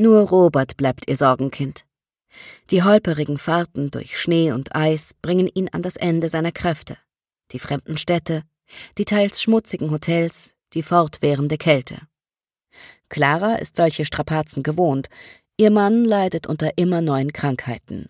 Nur Robert bleibt ihr Sorgenkind. Die holperigen Fahrten durch Schnee und Eis bringen ihn an das Ende seiner Kräfte. Die fremden Städte, die teils schmutzigen Hotels, die fortwährende Kälte. Clara ist solche Strapazen gewohnt. Ihr Mann leidet unter immer neuen Krankheiten.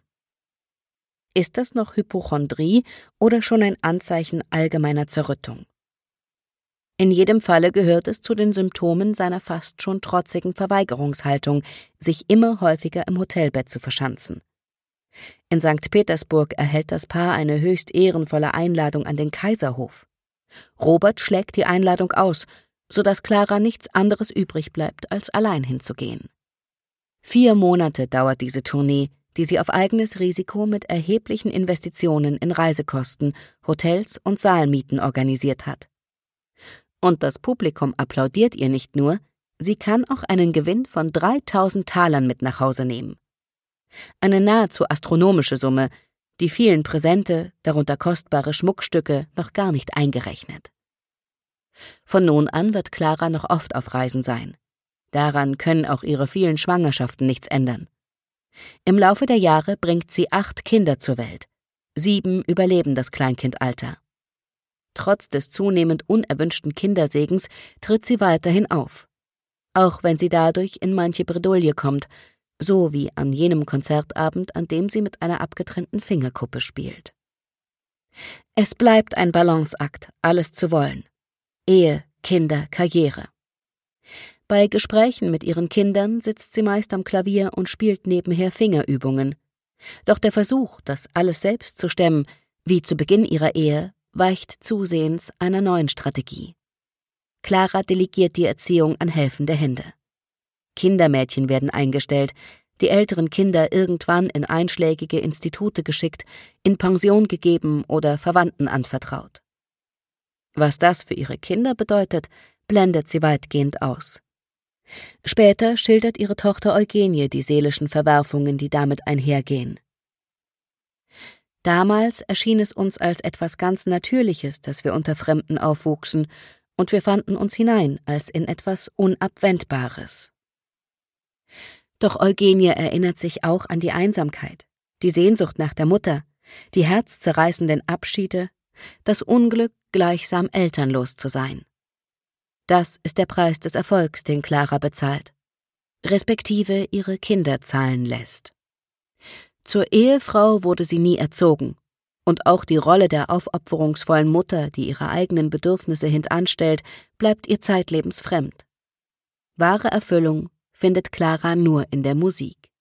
Ist das noch Hypochondrie oder schon ein Anzeichen allgemeiner Zerrüttung? In jedem Falle gehört es zu den Symptomen seiner fast schon trotzigen Verweigerungshaltung, sich immer häufiger im Hotelbett zu verschanzen. In St. Petersburg erhält das Paar eine höchst ehrenvolle Einladung an den Kaiserhof. Robert schlägt die Einladung aus, sodass Clara nichts anderes übrig bleibt, als allein hinzugehen. 4 Monate dauert diese Tournee, die sie auf eigenes Risiko mit erheblichen Investitionen in Reisekosten, Hotels und Saalmieten organisiert hat. Und das Publikum applaudiert ihr nicht nur, sie kann auch einen Gewinn von 3.000 Talern mit nach Hause nehmen. Eine nahezu astronomische Summe, die vielen Präsente, darunter kostbare Schmuckstücke, noch gar nicht eingerechnet. Von nun an wird Clara noch oft auf Reisen sein. Daran können auch ihre vielen Schwangerschaften nichts ändern. Im Laufe der Jahre bringt sie 8 Kinder zur Welt. 7 überleben das Kleinkindalter. Trotz des zunehmend unerwünschten Kindersegens tritt sie weiterhin auf. Auch wenn sie dadurch in manche Bredouille kommt, so wie an jenem Konzertabend, an dem sie mit einer abgetrennten Fingerkuppe spielt. Es bleibt ein Balanceakt, alles zu wollen. Ehe, Kinder, Karriere. Bei Gesprächen mit ihren Kindern sitzt sie meist am Klavier und spielt nebenher Fingerübungen. Doch der Versuch, das alles selbst zu stemmen, wie zu Beginn ihrer Ehe, weicht zusehends einer neuen Strategie. Clara delegiert die Erziehung an helfende Hände. Kindermädchen werden eingestellt, die älteren Kinder irgendwann in einschlägige Institute geschickt, in Pension gegeben oder Verwandten anvertraut. Was das für ihre Kinder bedeutet, blendet sie weitgehend aus. Später schildert ihre Tochter Eugenie die seelischen Verwerfungen, die damit einhergehen. Damals erschien es uns als etwas ganz Natürliches, dass wir unter Fremden aufwuchsen, und wir fanden uns hinein als in etwas Unabwendbares. Doch Eugenie erinnert sich auch an die Einsamkeit, die Sehnsucht nach der Mutter, die herzzerreißenden Abschiede, das Unglück, gleichsam elternlos zu sein. Das ist der Preis des Erfolgs, den Clara bezahlt, respektive ihre Kinder zahlen lässt. Zur Ehefrau wurde sie nie erzogen, und auch die Rolle der aufopferungsvollen Mutter, die ihre eigenen Bedürfnisse hintanstellt, bleibt ihr zeitlebens fremd. Wahre Erfüllung findet Clara nur in der Musik.